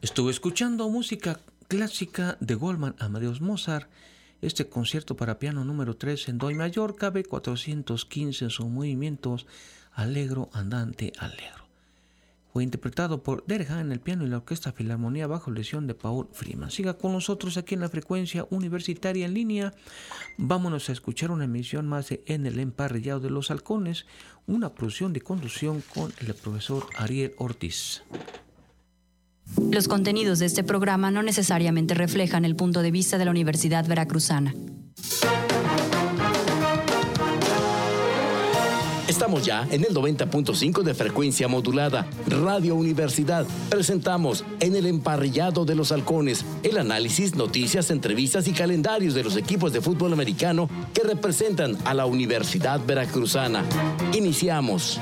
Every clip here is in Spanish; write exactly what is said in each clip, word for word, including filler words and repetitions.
Estuve escuchando música clásica de Wolfgang Amadeus Mozart, este concierto para piano número tres en do mayor, K B cuatrocientos quince en sus movimientos Allegro andante allegro. Fue interpretado por Derek Hahn en el piano y la Orquesta Filarmonía bajo dirección de Paul Freeman. Siga con nosotros aquí en la frecuencia universitaria en línea. Vámonos a escuchar una emisión más de En el Emparrillado de los Halcones, una producción de conducción con el profesor Ariel Ortiz. Los contenidos de este programa no necesariamente reflejan el punto de vista de la Universidad Veracruzana. Estamos ya en el noventa punto cinco de frecuencia modulada. Radio Universidad. Presentamos En el Emparrillado de los Halcones el análisis, noticias, entrevistas y calendarios de los equipos de fútbol americano que representan a la Universidad Veracruzana. Iniciamos.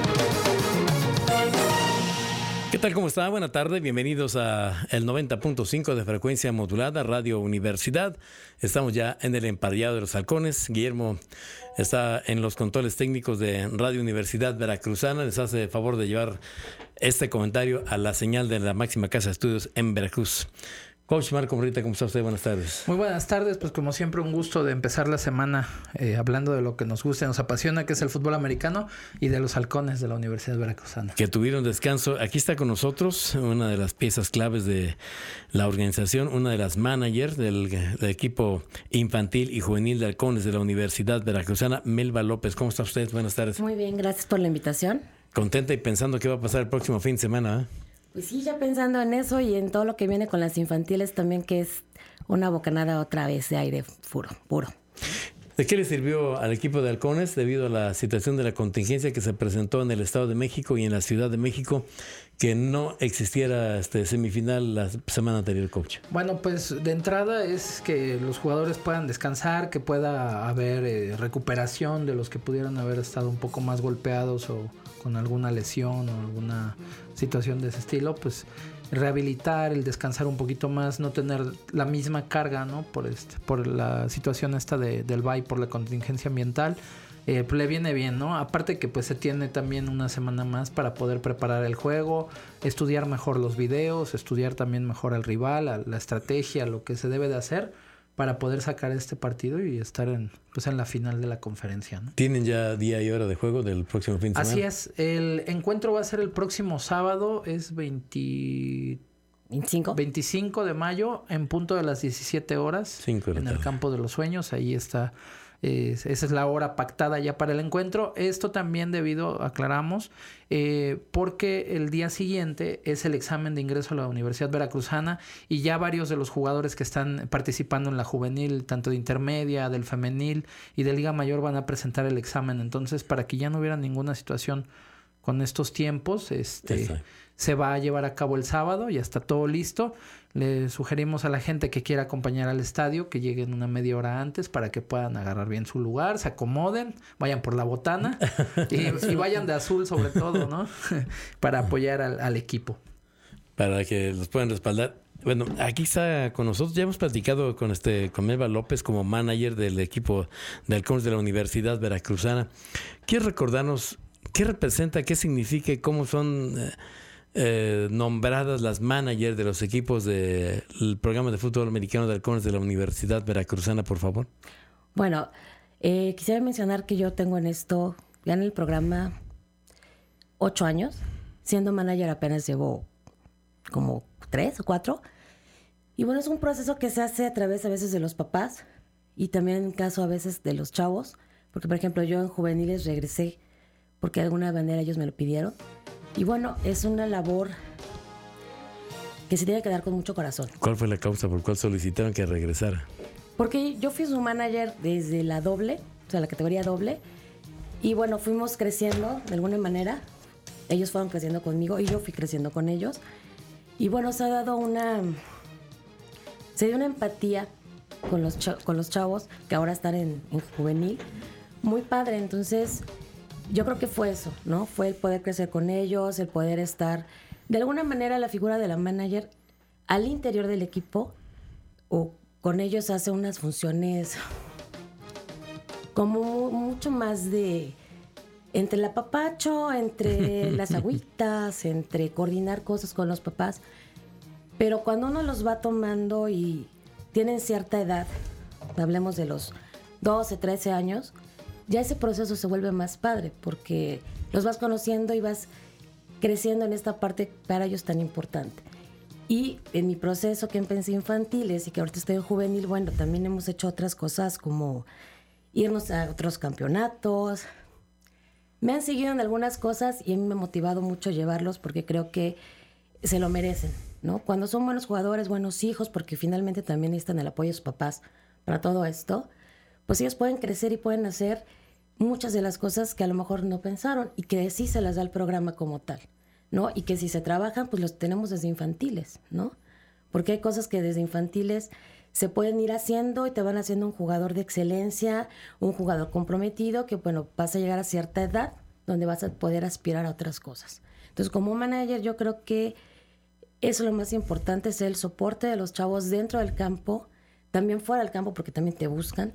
¿Qué tal? ¿Cómo está? Buena tarde. Bienvenidos a el noventa punto cinco de frecuencia modulada, Radio Universidad. Estamos ya en el Emparrillado de los Halcones. Guillermo está en los controles técnicos de Radio Universidad Veracruzana. Les hace el favor de llevar este comentario a la señal de la máxima casa de estudios en Veracruz. Coach Marco Morita, ¿cómo está usted? Buenas tardes. Muy buenas tardes, pues como siempre un gusto de empezar la semana eh, hablando de lo que nos gusta y nos apasiona, que es el fútbol americano, y de los Halcones de la Universidad Veracruzana. Que tuvieron descanso. Aquí está con nosotros una de las piezas claves de la organización, una de las managers del, del equipo infantil y juvenil de Halcones de la Universidad Veracruzana, Melba López. ¿Cómo está usted? Buenas tardes. Muy bien, gracias por la invitación. Contenta y pensando qué va a pasar el próximo fin de semana, ¿eh? Pues sí, ya pensando en eso y en todo lo que viene con las infantiles también, que es una bocanada otra vez de aire puro, puro. ¿De qué le sirvió al equipo de Halcones debido a la situación de la contingencia que se presentó en el Estado de México y en la Ciudad de México, que no existiera este semifinal la semana anterior, coach? Bueno, pues de entrada es que los jugadores puedan descansar, que pueda haber eh, recuperación de los que pudieran haber estado un poco más golpeados o con alguna lesión o alguna situación de ese estilo, pues rehabilitar, el descansar un poquito más, no tener la misma carga, ¿no? Por este, por la situación esta de, del V A I, por la contingencia ambiental, eh, pues le viene bien, ¿no? Aparte que pues se tiene también una semana más para poder preparar el juego, estudiar mejor los videos, estudiar también mejor al rival, la, la estrategia, lo que se debe de hacer para poder sacar este partido y estar en, pues en la final de la conferencia, ¿no? ¿Tienen ya día y hora de juego del próximo fin de semana? Así es, el encuentro va a ser el próximo sábado, es veinte... ¿veinticinco? veinticinco de mayo, en punto de las diecisiete horas, cinco de la en tarde. El Campo de los Sueños. Ahí está, eh, esa es la hora pactada ya para el encuentro. Esto también debido, aclaramos, eh, porque el día siguiente es el examen de ingreso a la Universidad Veracruzana y ya varios de los jugadores que están participando en la juvenil, tanto de intermedia, del femenil y de Liga Mayor, van a presentar el examen. Entonces, para que ya no hubiera ninguna situación con estos tiempos, este, se va a llevar a cabo el sábado, ya está todo listo. Le sugerimos a la gente que quiera acompañar al estadio que lleguen una media hora antes para que puedan agarrar bien su lugar, se acomoden, vayan por la botana y, y vayan de azul sobre todo, ¿no? Para apoyar al, al equipo. Para que los puedan respaldar. Bueno, aquí está con nosotros, ya hemos platicado con este con Melba López como manager del equipo de Halcones de la Universidad Veracruzana. ¿Quieres recordarnos qué representa, qué significa y cómo son eh, eh, nombradas las managers de los equipos del programa de fútbol americano de Halcones de la Universidad Veracruzana, por favor? Bueno, eh, quisiera mencionar que yo tengo en esto, ya en el programa, ocho años. Siendo manager apenas llevo como tres o cuatro. Y bueno, es un proceso que se hace a través a veces de los papás y también en caso a veces de los chavos. Porque, por ejemplo, yo en juveniles regresé porque de alguna manera ellos me lo pidieron. Y bueno, es una labor que se tiene que dar con mucho corazón. ¿Cuál fue la causa por cual solicitaron que regresara? Porque yo fui su manager desde la doble, o sea, la categoría doble. Y bueno, fuimos creciendo de alguna manera. Ellos fueron creciendo conmigo y yo fui creciendo con ellos. Y bueno, se ha dado una... Se dio una empatía con los, cha- con los chavos que ahora están en, en juvenil. Muy padre, entonces... Yo creo que fue eso, ¿no? Fue el poder crecer con ellos, el poder estar... De alguna manera, la figura de la manager al interior del equipo o con ellos hace unas funciones como mucho más de... Entre el apapacho, entre las agüitas, entre coordinar cosas con los papás. Pero cuando uno los va tomando y tienen cierta edad, hablemos de los doce, trece años, ya ese proceso se vuelve más padre porque los vas conociendo y vas creciendo en esta parte para ellos tan importante. Y en mi proceso que empecé infantiles y que ahorita estoy en juvenil, bueno, también hemos hecho otras cosas como irnos a otros campeonatos. Me han seguido en algunas cosas y a mí me ha motivado mucho llevarlos porque creo que se lo merecen, ¿no? Cuando son buenos jugadores, buenos hijos, porque finalmente también necesitan el apoyo de sus papás para todo esto, pues ellos pueden crecer y pueden hacer muchas de las cosas que a lo mejor no pensaron y que sí se las da el programa como tal, ¿no? Y que si se trabajan, pues los tenemos desde infantiles, ¿no? Porque hay cosas que desde infantiles se pueden ir haciendo y te van haciendo un jugador de excelencia, un jugador comprometido, que bueno, vas a llegar a cierta edad donde vas a poder aspirar a otras cosas. Entonces, como manager, yo creo que eso es lo más importante, es el soporte de los chavos dentro del campo, también fuera del campo, porque también te buscan.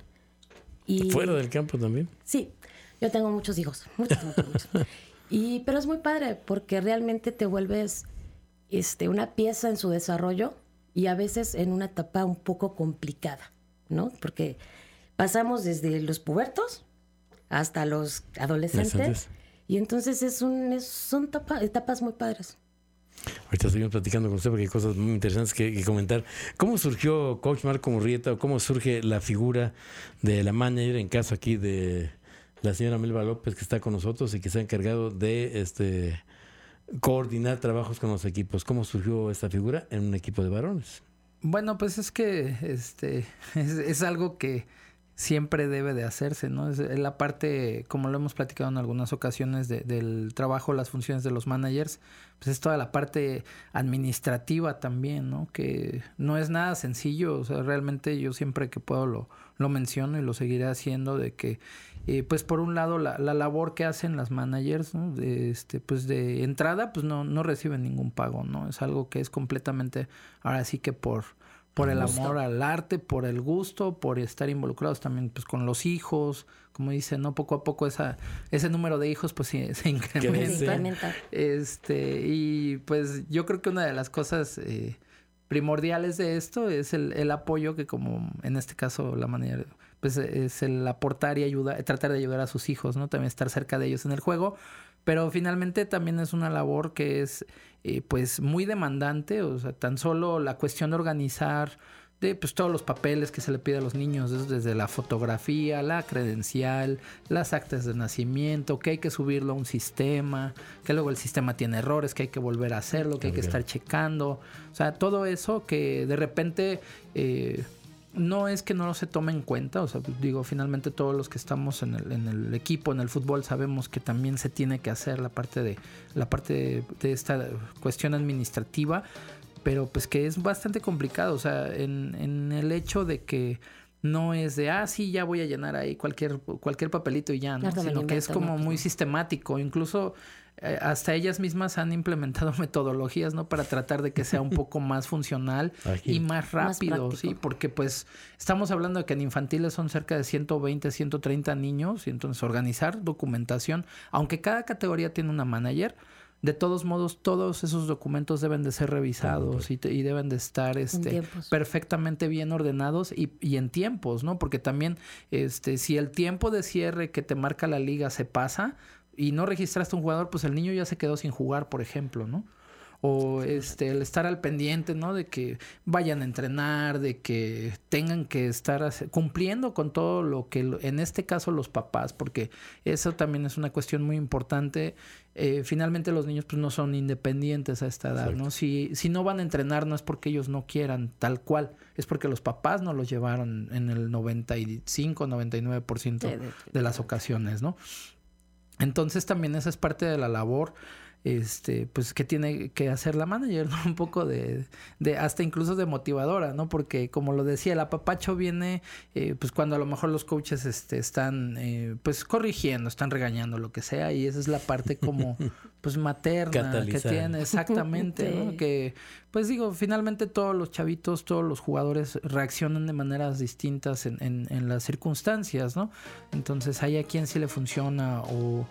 Y ¿fuera del campo también? Sí, yo tengo muchos hijos, muchos, muchos, muchos. Y, pero es muy padre porque realmente te vuelves este, una pieza en su desarrollo y a veces en una etapa un poco complicada, ¿no? Porque pasamos desde los pubertos hasta los adolescentes, adolescentes. Y entonces es un, es, son etapa, etapas muy padres. Ahorita seguimos platicando con usted porque hay cosas muy interesantes que, que comentar. ¿Cómo surgió Coach Marco Murrieta o cómo surge la figura de la manager en caso aquí de la señora Melba López, que está con nosotros y que se ha encargado de este coordinar trabajos con los equipos? ¿Cómo surgió esta figura en un equipo de varones? Bueno, pues es que este es, es algo que siempre debe de hacerse, ¿no? Es la parte, como lo hemos platicado en algunas ocasiones, de, del trabajo, las funciones de los managers, pues es toda la parte administrativa también, ¿no? Que no es nada sencillo, o sea, realmente yo siempre que puedo lo, lo menciono y lo seguiré haciendo, de que, eh, pues por un lado, la, la labor que hacen las managers, ¿no? De, este, pues de entrada, pues no, no reciben ningún pago, ¿no? Es algo que es completamente, ahora sí que por... por el amor al arte, por el gusto, por estar involucrados también pues con los hijos, como dicen, ¿no? Poco a poco esa ese número de hijos pues sí, se incrementa. Se incrementa. Este, y pues yo creo que una de las cosas eh, primordiales de esto es el, el apoyo que, como en este caso la manera, pues es el aportar y ayudar, tratar de ayudar a sus hijos, ¿no? También estar cerca de ellos en el juego. Pero finalmente también es una labor que es eh, pues muy demandante, o sea, tan solo la cuestión de organizar de pues todos los papeles que se le pide a los niños, desde la fotografía, la credencial, las actas de nacimiento, que hay que subirlo a un sistema, que luego el sistema tiene errores, que hay que volver a hacerlo, que hay que estar checando, o sea, todo eso que de repente... Eh, no es que no se tome en cuenta, o sea, digo, finalmente todos los que estamos en el, en el equipo, en el fútbol, sabemos que también se tiene que hacer la parte de la parte de, de esta cuestión administrativa, pero pues que es bastante complicado, o sea, en, en el hecho de que no es de, ah, sí, ya voy a llenar ahí cualquier, cualquier papelito y ya, ¿no? Sino que es como muy sistemático, incluso... Eh, hasta ellas mismas han implementado metodologías, ¿no? Para tratar de que sea un poco más funcional y más rápido, más sí, porque pues estamos hablando de que en infantiles son cerca de ciento veinte, ciento treinta niños, y entonces organizar documentación, aunque cada categoría tiene una manager, de todos modos todos esos documentos deben de ser revisados y, y deben de estar este perfectamente bien ordenados y, y en tiempos, ¿no? Porque también este si el tiempo de cierre que te marca la liga se pasa y no registraste un jugador, pues el niño ya se quedó sin jugar, por ejemplo, ¿no? O este el estar al pendiente, ¿no? De que vayan a entrenar, de que tengan que estar cumpliendo con todo lo que, en este caso, los papás, porque eso también es una cuestión muy importante. Eh, finalmente los niños pues no son independientes a esta edad, exacto, ¿no? Si, si no van a entrenar no es porque ellos no quieran tal cual, es porque los papás no los llevaron en el noventa y cinco, noventa y nueve por ciento de las ocasiones, ¿no? Entonces también esa es parte de la labor este pues que tiene que hacer la manager, ¿no? Un poco de, de hasta incluso de motivadora, ¿no? Porque como lo decía, el apapacho viene eh, pues cuando a lo mejor los coaches este están eh, pues corrigiendo, están regañando, lo que sea, y esa es la parte como pues materna catalizar, que tiene exactamente, sí, ¿no? Que pues digo, finalmente todos los chavitos, todos los jugadores reaccionan de maneras distintas en, en, en las circunstancias, ¿no? Entonces hay a quien sí le funciona o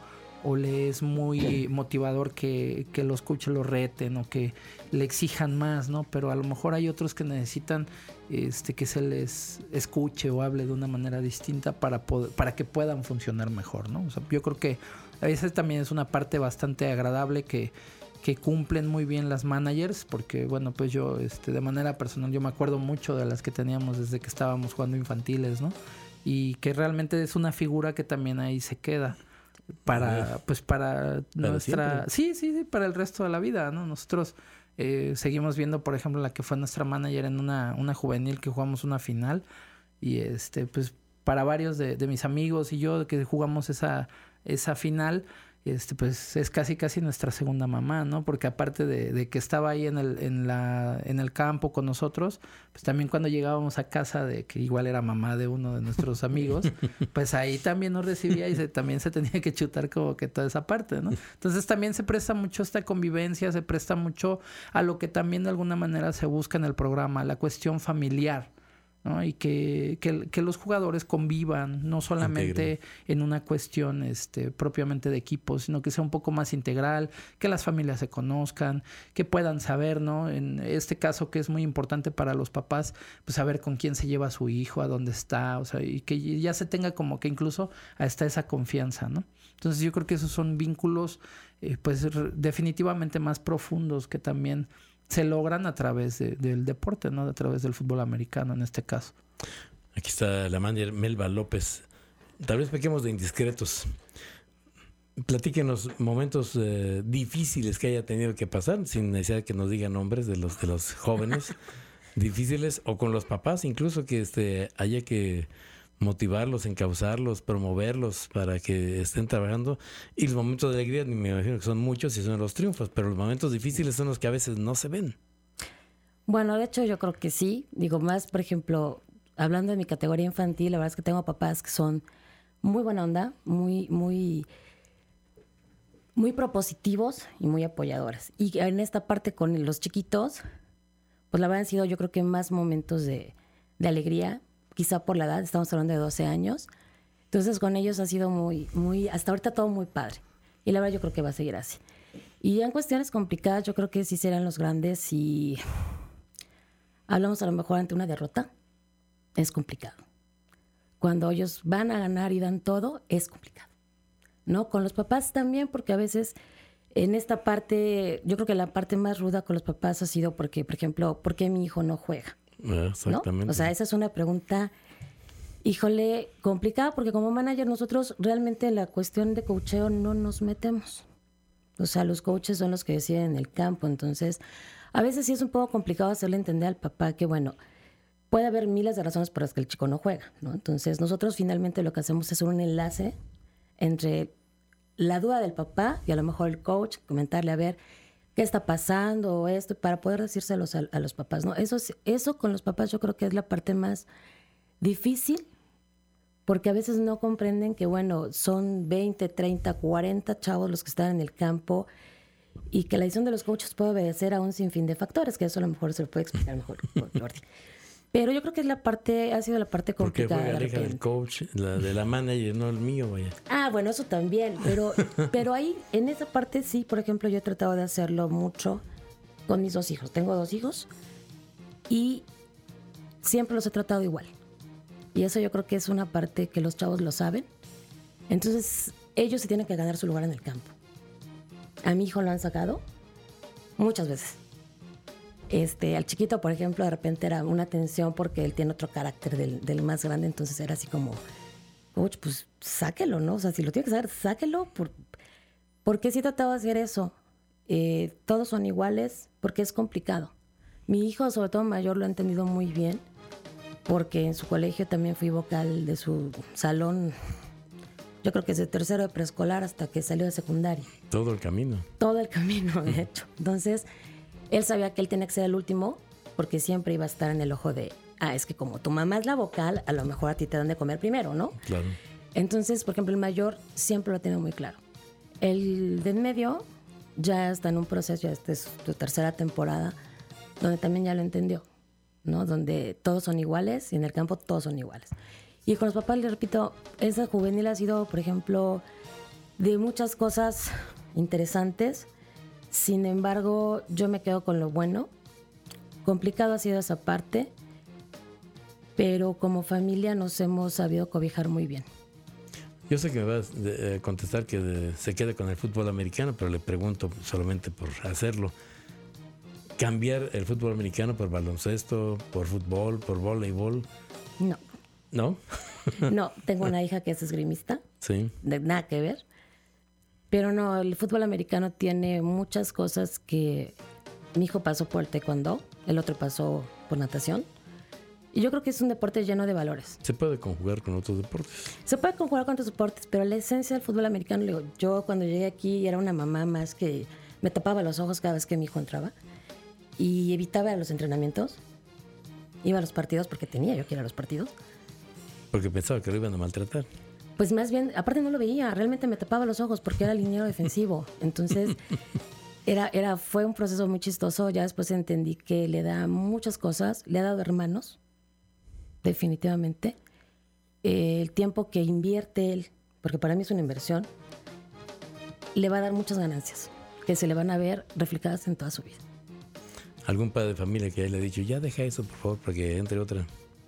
o le es muy motivador que, que los coaches lo reten o que le exijan más, ¿no? Pero a lo mejor hay otros que necesitan este, que se les escuche o hable de una manera distinta para, poder, para que puedan funcionar mejor, ¿no? O sea, yo creo que a veces también es una parte bastante agradable que, que cumplen muy bien las managers, porque bueno, pues yo este, de manera personal yo me acuerdo mucho de las que teníamos desde que estábamos jugando infantiles, ¿no? Y que realmente es una figura que también ahí se queda para, pues para, para nuestra, sí, sí, sí, para el resto de la vida, ¿no? Nosotros eh, seguimos viendo, por ejemplo, la que fue nuestra manager en una, una juvenil que jugamos una final y este, pues para varios de, de mis amigos y yo que jugamos esa, esa final, este, pues es casi casi nuestra segunda mamá, ¿no? Porque aparte de, de que estaba ahí en el, en la, en el campo con nosotros, pues también cuando llegábamos a casa de que igual era mamá de uno de nuestros amigos, pues ahí también nos recibía y se, también se tenía que chutar como que toda esa parte, ¿no? Entonces también se presta mucho esta convivencia, se presta mucho a lo que también de alguna manera se busca en el programa, la cuestión familiar, ¿no? Y que, que, que los jugadores convivan, no solamente integral. En una cuestión este, propiamente de equipo, sino que sea un poco más integral, que las familias se conozcan, que puedan saber, ¿no? En este caso que es muy importante para los papás, pues saber con quién se lleva su hijo, a dónde está, o sea, y que ya se tenga como que incluso hasta esa confianza, ¿no? Entonces yo creo que esos son vínculos eh, pues definitivamente más profundos que también se logran a través de, del deporte, ¿no? A través del fútbol americano en este caso. Aquí está la manager Melba López. Tal vez pequemos de indiscretos. Platíquenos momentos eh, difíciles que haya tenido que pasar, sin necesidad de que nos digan nombres de los de los jóvenes difíciles, o con los papás, incluso que este haya que motivarlos, encauzarlos, promoverlos para que estén trabajando. Y los momentos de alegría, me imagino que son muchos y son los triunfos, pero los momentos difíciles son los que a veces no se ven. Bueno, de hecho yo creo que sí. Digo, más, por ejemplo, hablando de mi categoría infantil, la verdad es que tengo papás que son muy buena onda, muy, muy, muy propositivos y muy apoyadores. Y en esta parte con los chiquitos, pues la verdad han sido yo creo que más momentos de, de alegría, quizá por la edad, estamos hablando de doce años. Entonces con ellos ha sido muy, muy, hasta ahorita todo muy padre. Y la verdad yo creo que va a seguir así. Y en cuestiones complicadas yo creo que sí serán los grandes y hablamos a lo mejor ante una derrota. Es complicado. Cuando ellos van a ganar y dan todo, es complicado, ¿no? Con los papás también, porque a veces en esta parte, yo creo que la parte más ruda con los papás ha sido porque, por ejemplo, ¿por qué mi hijo no juega? Exactamente. ¿No? O sea, esa es una pregunta, híjole, complicada, porque como manager nosotros realmente en la cuestión de coacheo no nos metemos. O sea, los coaches son los que deciden en el campo. Entonces, a veces sí es un poco complicado hacerle entender al papá que, bueno, puede haber miles de razones por las que el chico no juega, ¿no? Entonces, nosotros finalmente lo que hacemos es un enlace entre la duda del papá y a lo mejor el coach, comentarle a ver qué está pasando o esto, para poder decírselos a, a los papás, ¿no? Eso, eso con los papás yo creo que es la parte más difícil, porque a veces no comprenden que, bueno, son veinte, treinta, cuarenta chavos los que están en el campo y que la decisión de los coaches puede obedecer a un sinfín de factores, que eso a lo mejor se lo puede explicar mejor Jordi. Pero yo creo que es la parte, ha sido la parte complicada. Porque fue la del coach, la de la manager, no el mío, vaya. Ah, bueno, eso también, pero, pero ahí, en esa parte sí, por ejemplo, yo he tratado de hacerlo mucho con mis dos hijos. Tengo dos hijos y siempre los he tratado igual. Y eso yo creo que es una parte que los chavos lo saben. Entonces, ellos se tienen que ganar su lugar en el campo. A mi hijo lo han sacado muchas veces. Este, al chiquito, por ejemplo, de repente era una tensión porque él tiene otro carácter del, del más grande, entonces era así como, coach, pues sáquelo, ¿no? O sea, si lo tiene que saber, sáquelo. Por, porque sí he tratado de hacer eso. Eh, todos son iguales porque es complicado. Mi hijo, sobre todo mayor, lo ha entendido muy bien porque en su colegio también fui vocal de su salón, yo creo que desde tercero de preescolar hasta que salió de secundaria. Todo el camino. Todo el camino, de hecho. Entonces, él sabía que él tenía que ser el último porque siempre iba a estar en el ojo de, ah, es que como tu mamá es la vocal, a lo mejor a ti te dan de comer primero, ¿no? Claro. Entonces, por ejemplo, el mayor siempre lo tiene muy claro. El de en medio ya está en un proceso, ya esta es su tercera temporada, donde también ya lo entendió, ¿no? Donde todos son iguales y en el campo todos son iguales. Y con los papás, les repito, esa juvenil ha sido, por ejemplo, de muchas cosas interesantes. Sin embargo, yo me quedo con lo bueno. Complicado ha sido esa parte, pero como familia nos hemos sabido cobijar muy bien. Yo sé que me vas a contestar que de, se quede con el fútbol americano, pero le pregunto solamente por hacerlo. ¿Cambiar el fútbol americano por baloncesto, por fútbol, por voleibol? No. ¿No? No, tengo una hija que es esgrimista. Sí. De nada que ver. Pero no, el fútbol americano tiene muchas cosas que... Mi hijo pasó por el taekwondo, el otro pasó por natación. Y yo creo que es un deporte lleno de valores. ¿Se puede conjugar con otros deportes? Se puede conjugar con otros deportes, pero la esencia del fútbol americano, digo, yo cuando llegué aquí era una mamá más que me tapaba los ojos cada vez que mi hijo entraba y evitaba los entrenamientos. Iba a los partidos porque tenía yo que ir a los partidos. Porque pensaba que lo iban a maltratar. Pues más bien, aparte no lo veía, realmente me tapaba los ojos porque era liniero defensivo. Entonces, era, era, fue un proceso muy chistoso. Ya después entendí que le da muchas cosas, le ha dado hermanos, definitivamente. Eh, el tiempo que invierte él, porque para mí es una inversión, le va a dar muchas ganancias, que se le van a ver reflejadas en toda su vida. ¿Algún padre de familia que le ha dicho, ya deja eso, por favor, para que entre otra?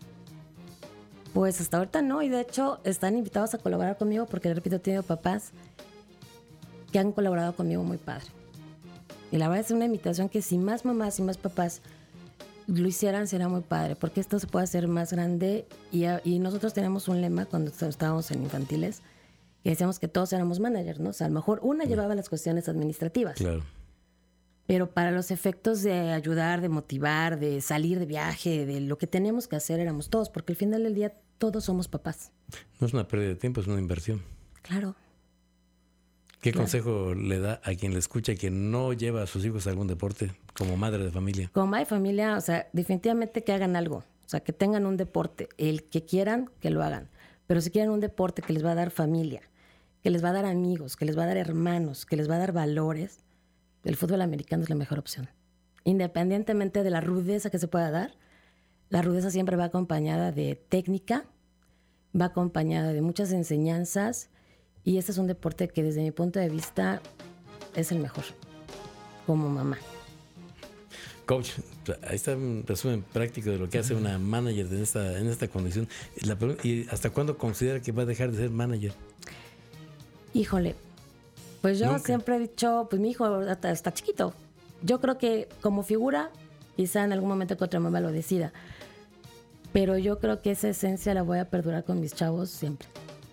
Pues hasta ahorita no, y de hecho están invitados a colaborar conmigo porque, repito, he tenido papás que han colaborado conmigo muy padre. Y la verdad es una invitación que si más mamás y más papás lo hicieran sería muy padre, porque esto se puede hacer más grande. Y, y nosotros tenemos un lema cuando estábamos en infantiles, que decíamos que todos éramos managers, ¿no? O sea, a lo mejor una llevaba las cuestiones administrativas. Claro. Pero para los efectos de ayudar, de motivar, de salir de viaje, de lo que teníamos que hacer éramos todos, porque al final del día todos somos papás. No es una pérdida de tiempo, es una inversión. Claro. ¿Qué Claro. consejo le da a quien le escucha y que no lleva a sus hijos a algún deporte como madre de familia? Como madre de familia, o sea, definitivamente que hagan algo. O sea, que tengan un deporte. El que quieran, que lo hagan. Pero si quieren un deporte que les va a dar familia, que les va a dar amigos, que les va a dar hermanos, que les va a dar valores, el fútbol americano es la mejor opción. Independientemente de la rudeza que se pueda dar, la rudeza siempre va acompañada de técnica, va acompañada de muchas enseñanzas, y este es un deporte que desde mi punto de vista es el mejor, como mamá. Coach, ahí está un resumen práctico de lo que hace una manager en esta, en esta condición. La pregunta, ¿y hasta cuándo considera que va a dejar de ser manager? Híjole, pues yo Nunca. siempre he dicho, pues mi hijo hasta- está chiquito. Yo creo que como figura, quizá en algún momento que otra mamá lo decida. Pero yo creo que esa esencia la voy a perdurar con mis chavos siempre.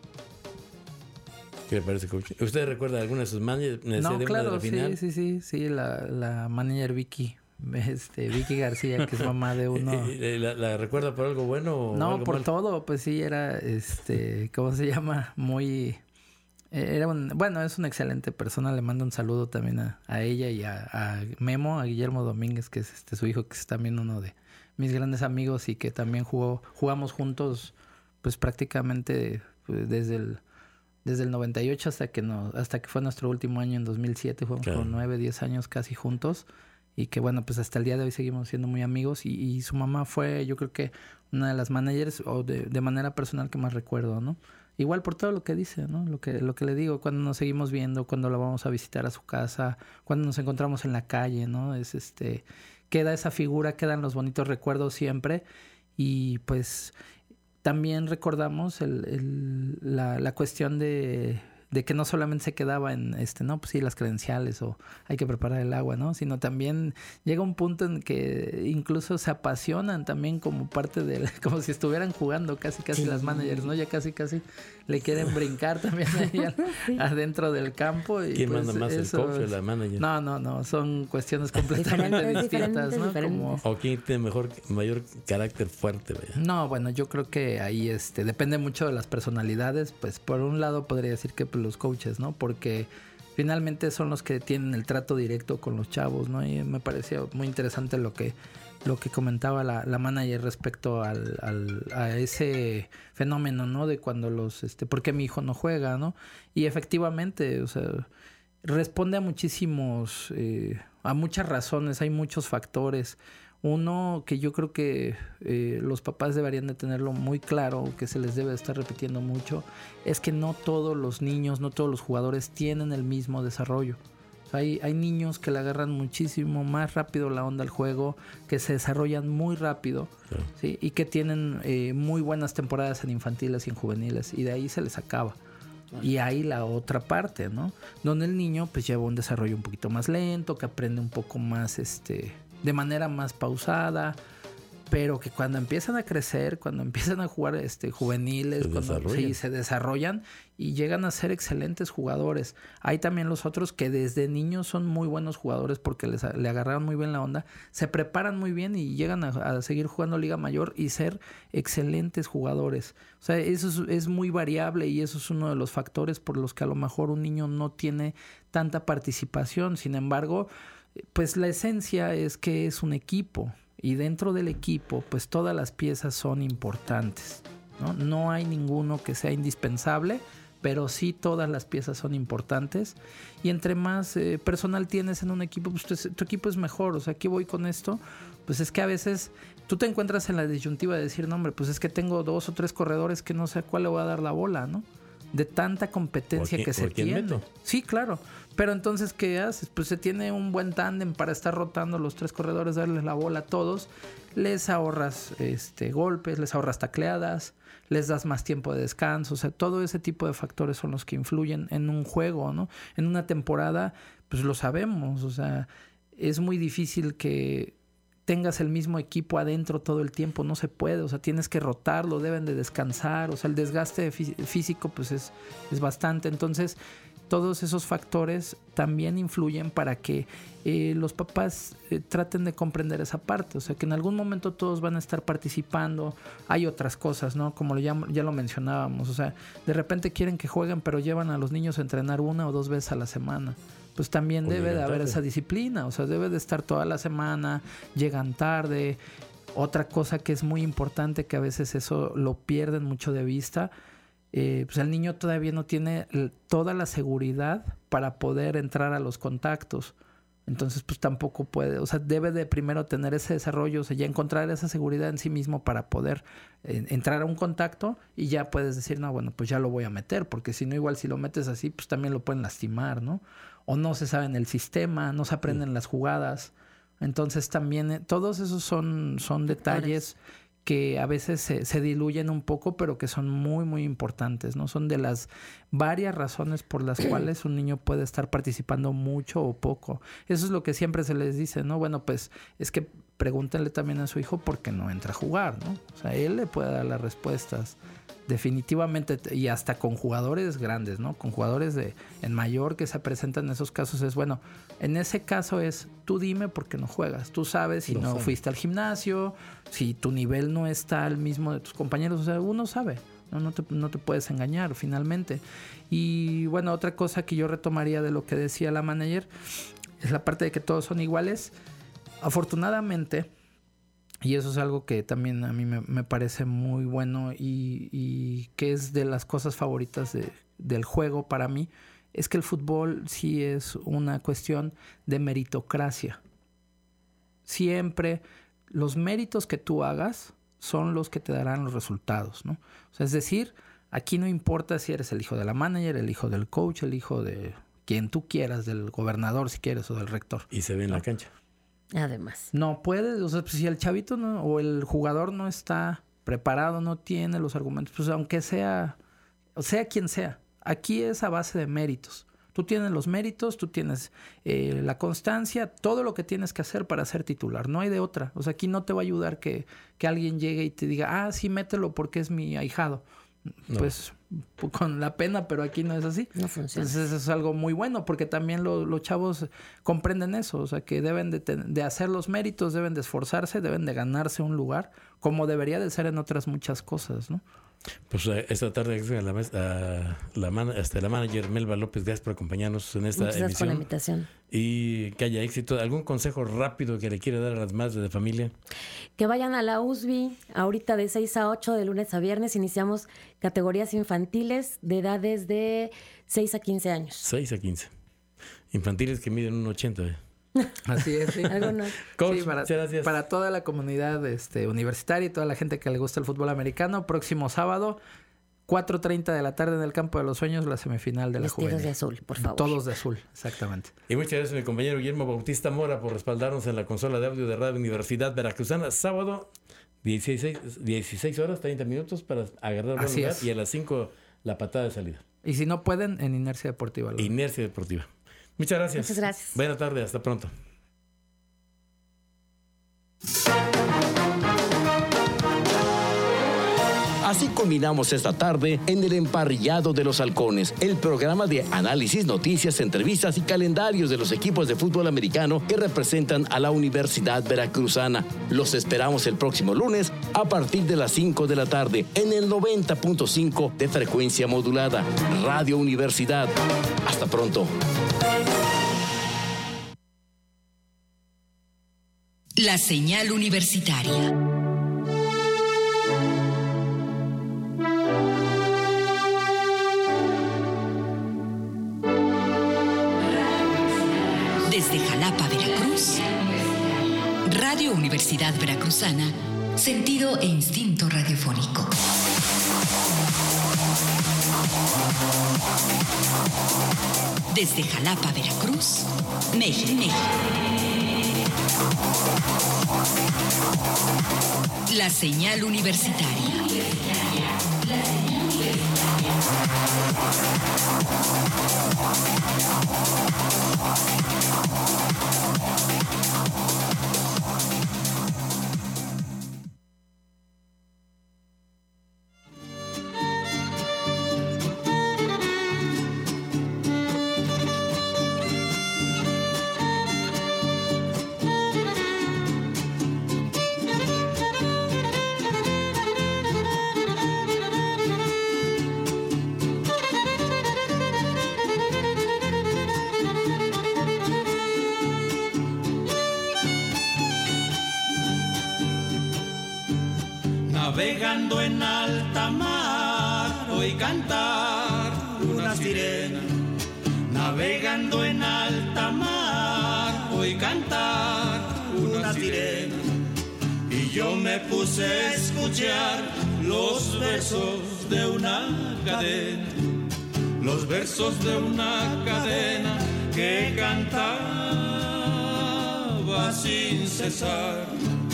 ¿Qué le parece, coach? ¿Usted recuerda alguna de sus managers? Me decía No, de una de claro, la sí, final. sí, sí, sí, la, la manager Vicky, este, Vicky García, que es mamá de uno. ¿Y- y ¿La, la recuerda por algo bueno o No, algo por malo? todo, pues sí, era, este, ¿cómo se llama? Muy, eh, era un, bueno, es una excelente persona, le mando un saludo también a, a ella y a, a Memo, a Guillermo Domínguez, que es este su hijo, que es también uno de mis grandes amigos y que también jugó, jugamos juntos, pues prácticamente pues, desde el, desde el noventa y ocho hasta que no, hasta que fue nuestro último año en dos mil siete, jugamos Claro. por nueve, diez años casi juntos. Y que bueno, pues hasta el día de hoy seguimos siendo muy amigos. Y, y su mamá fue, yo creo que una de las managers, o de, de manera personal, que más recuerdo, ¿no? Igual por todo lo que dice, ¿no? Lo que, lo que le digo, cuando nos seguimos viendo, cuando la vamos a visitar a su casa, cuando nos encontramos en la calle, ¿no? Es este, queda esa figura, quedan los bonitos recuerdos siempre. Y pues también recordamos el, el, la, la cuestión de, de que no solamente se quedaba en, este, no, pues sí, las credenciales o hay que preparar el agua, ¿no? Sino también llega un punto en que incluso se apasionan también como parte del, como si estuvieran jugando casi, casi Sí. las managers, ¿no? Ya casi, casi le quieren brincar también ahí al- Sí. adentro del campo. Y ¿Quién pues manda más, el eso coach o es- la manager? No, no, no, son cuestiones completamente Diferentes, distintas, diferentes, ¿no? diferentes. Como... ¿O quién tiene mejor, mayor carácter fuerte? Vaya? No, bueno, yo creo que ahí este depende mucho de las personalidades. Pues por un lado podría decir que pues, los coaches, ¿no? Porque finalmente son los que tienen el trato directo con los chavos, ¿no? Y me pareció muy interesante lo que lo que comentaba la, la manager respecto al, al, a ese fenómeno, ¿no? De cuando los, este, ¿por qué mi hijo no juega, ¿no? Y efectivamente, o sea, responde a muchísimos, eh, a muchas razones, hay muchos factores. Uno que yo creo que eh, los papás deberían de tenerlo muy claro, que se les debe estar repitiendo mucho, es que no todos los niños, no todos los jugadores tienen el mismo desarrollo. O sea, hay, hay niños que le agarran muchísimo más rápido la onda al juego, que se desarrollan muy rápido, sí. ¿sí? Y que tienen eh, muy buenas temporadas en infantiles y en juveniles, y de ahí se les acaba. Y hay la otra parte, ¿no? Donde el niño pues lleva un desarrollo un poquito más lento, que aprende un poco más, este, de manera más pausada, pero que cuando empiezan a crecer, cuando empiezan a jugar este, juveniles, se cuando desarrollan. Sí, se desarrollan y llegan a ser excelentes jugadores. Hay también los otros que desde niños son muy buenos jugadores porque les, le agarraron muy bien la onda, se preparan muy bien y llegan a, a seguir jugando Liga Mayor y ser excelentes jugadores. O sea, eso es, es muy variable y eso es uno de los factores por los que a lo mejor un niño no tiene tanta participación. Sin embargo, pues la esencia es que es un equipo. Y dentro del equipo, pues todas las piezas son importantes, ¿no? No hay ninguno que sea indispensable, pero sí todas las piezas son importantes. Y entre más eh, personal tienes en un equipo, pues tu, tu equipo es mejor. O sea, ¿qué voy con esto? Pues es que a veces tú te encuentras en la disyuntiva de decir, no, hombre, pues es que tengo dos o tres corredores que no sé a cuál le voy a dar la bola, ¿no? De tanta competencia quién, que se tiene. Meto? Sí, claro. Pero entonces, ¿qué haces? Pues se tiene un buen tándem para estar rotando los tres corredores, darles la bola a todos. Les ahorras este, golpes, les ahorras tacleadas, les das más tiempo de descanso. O sea, todo ese tipo de factores son los que influyen en un juego, ¿no? En una temporada, pues lo sabemos. O sea, es muy difícil que tengas el mismo equipo adentro todo el tiempo, no se puede, o sea, tienes que rotarlo, deben de descansar, o sea, el desgaste fí- físico pues es, es bastante, entonces todos esos factores también influyen para que eh, los papás eh, traten de comprender esa parte, o sea, que en algún momento todos van a estar participando, hay otras cosas, ¿no? Como ya, ya lo mencionábamos, o sea, de repente quieren que jueguen, pero llevan a los niños a entrenar una o dos veces a la semana. Pues también debe de haber esa disciplina, o sea, debe de estar toda la semana, llegan tarde. Otra cosa que es muy importante, que a veces eso lo pierden mucho de vista, eh, pues el niño todavía no tiene toda la seguridad para poder entrar a los contactos. Entonces, pues tampoco puede, o sea, debe de primero tener ese desarrollo, o sea, ya encontrar esa seguridad en sí mismo para poder eh, entrar a un contacto y ya puedes decir, no, bueno, pues ya lo voy a meter, porque si no, igual si lo metes así, pues también lo pueden lastimar, ¿no? O no se sabe en el sistema, no se aprenden sí. las jugadas. Entonces también, eh, todos esos son, son detalles que a veces se, se diluyen un poco, pero que son muy, muy importantes, ¿no? Son de las varias razones por las cuales un niño puede estar participando mucho o poco. Eso es lo que siempre se les dice, ¿no? Bueno, pues es que pregúntenle también a su hijo por qué no entra a jugar, ¿no? O sea, él le puede dar las respuestas definitivamente, y hasta con jugadores grandes, ¿no? Con jugadores de en mayor que se presentan en esos casos es, bueno, en ese caso es, tú dime por qué no juegas. Tú sabes si no, no fuiste al gimnasio, si tu nivel no está al mismo de tus compañeros, o sea, uno sabe, no, no, te, no te puedes engañar finalmente. Y bueno, otra cosa que yo retomaría de lo que decía la manager es la parte de que todos son iguales. Afortunadamente, y eso es algo que también a mí me, me parece muy bueno y, y que es de las cosas favoritas de, del juego para mí, es que el fútbol sí es una cuestión de meritocracia. Siempre los méritos que tú hagas son los que te darán los resultados, ¿no? O sea, es decir, aquí no importa si eres el hijo de la manager, el hijo del coach, el hijo de quien tú quieras, del gobernador si quieres o del rector. Y se ve en ¿no? la cancha. Además. No puede, o sea, pues si el chavito no, o el jugador no está preparado, no tiene los argumentos, pues aunque sea, o sea quien sea, aquí es a base de méritos. Tú tienes los méritos, tú tienes eh, la constancia, todo lo que tienes que hacer para ser titular, no hay de otra. O sea, aquí no te va a ayudar que, que alguien llegue y te diga, ah, sí, mételo porque es mi ahijado. No. Pues con la pena, pero aquí no es así. No funciona. Entonces eso es algo muy bueno porque también lo, los chavos comprenden eso, o sea que deben de, ten, de hacer los méritos, deben de esforzarse, deben de ganarse un lugar, como debería de ser en otras muchas cosas, ¿no? Pues esta tarde a la, a la, man, hasta la manager Melba López, gracias por acompañarnos en esta Muchas emisión. Gracias por la invitación. Y que haya éxito. ¿Algún consejo rápido que le quiera dar a las madres de familia? Que vayan a la U S B I, ahorita de seis a ocho, de lunes a viernes. Iniciamos categorías infantiles de edades de seis a quince años. seis a quince. Infantiles que miden un ochenta. Así es, sí. Algo no. Coach, Sí, para, muchas gracias. para toda la comunidad este, universitaria y toda la gente que le gusta el fútbol americano, próximo sábado, cuatro treinta de la tarde en el Campo de los Sueños, la semifinal de la Vestidos juvenil. de azul, por favor. Todos de azul, exactamente. Y muchas gracias a mi compañero Guillermo Bautista Mora por respaldarnos en la consola de audio de Radio Universidad Veracruzana. Sábado, dieciséis, dieciséis horas, treinta minutos para agarrar buen Así lugar es. y a las cinco la patada de salida. Y si no pueden, en Inercia Deportiva. lo- Inercia Deportiva. Muchas gracias. Muchas gracias. Buena tarde, hasta pronto. Así culminamos esta tarde en el Emparrillado de los Halcones, el programa de análisis, noticias, entrevistas y calendarios de los equipos de fútbol americano que representan a la Universidad Veracruzana. Los esperamos el próximo lunes a partir de las cinco de la tarde en el noventa punto cinco de frecuencia modulada, Radio Universidad. Hasta pronto. La señal universitaria. Desde Jalapa, Veracruz, Radio Universidad Veracruzana, sentido e instinto radiofónico. Desde Jalapa, Veracruz, México. La señal universitaria. Navegando en alta mar, oí cantar una sirena. Navegando en alta mar, oí cantar una sirena. Y yo me puse a escuchar los versos de una cadena. Los versos de una cadena que cantaba sin cesar.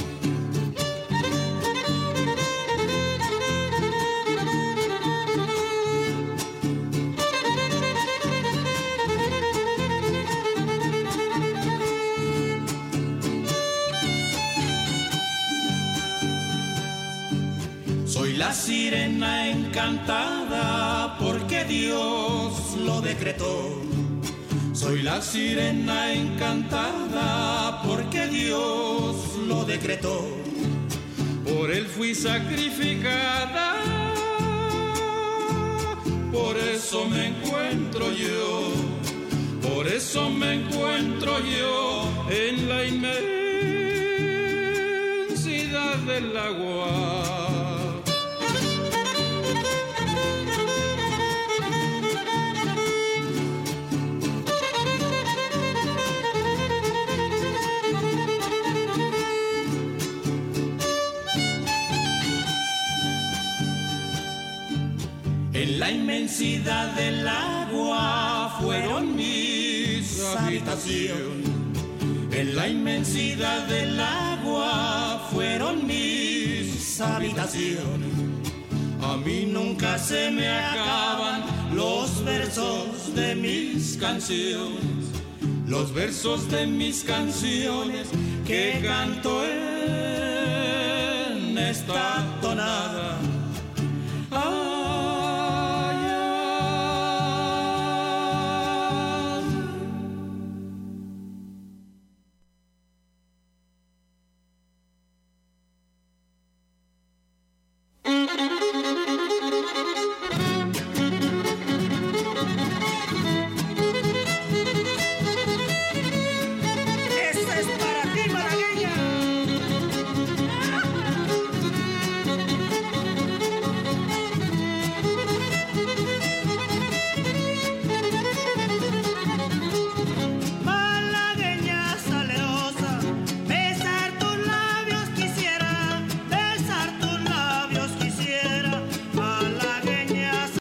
Soy la sirena encantada porque Dios lo decretó. Soy la sirena encantada porque Dios lo decretó. Por él fui sacrificada, por eso me encuentro yo, por eso me encuentro yo en la inmensidad del agua. En la inmensidad del agua fueron mis habitaciones. En la inmensidad del agua fueron mis habitaciones. A mí nunca se me acaban los versos de mis canciones. Los versos de mis canciones que canto en esta tonada.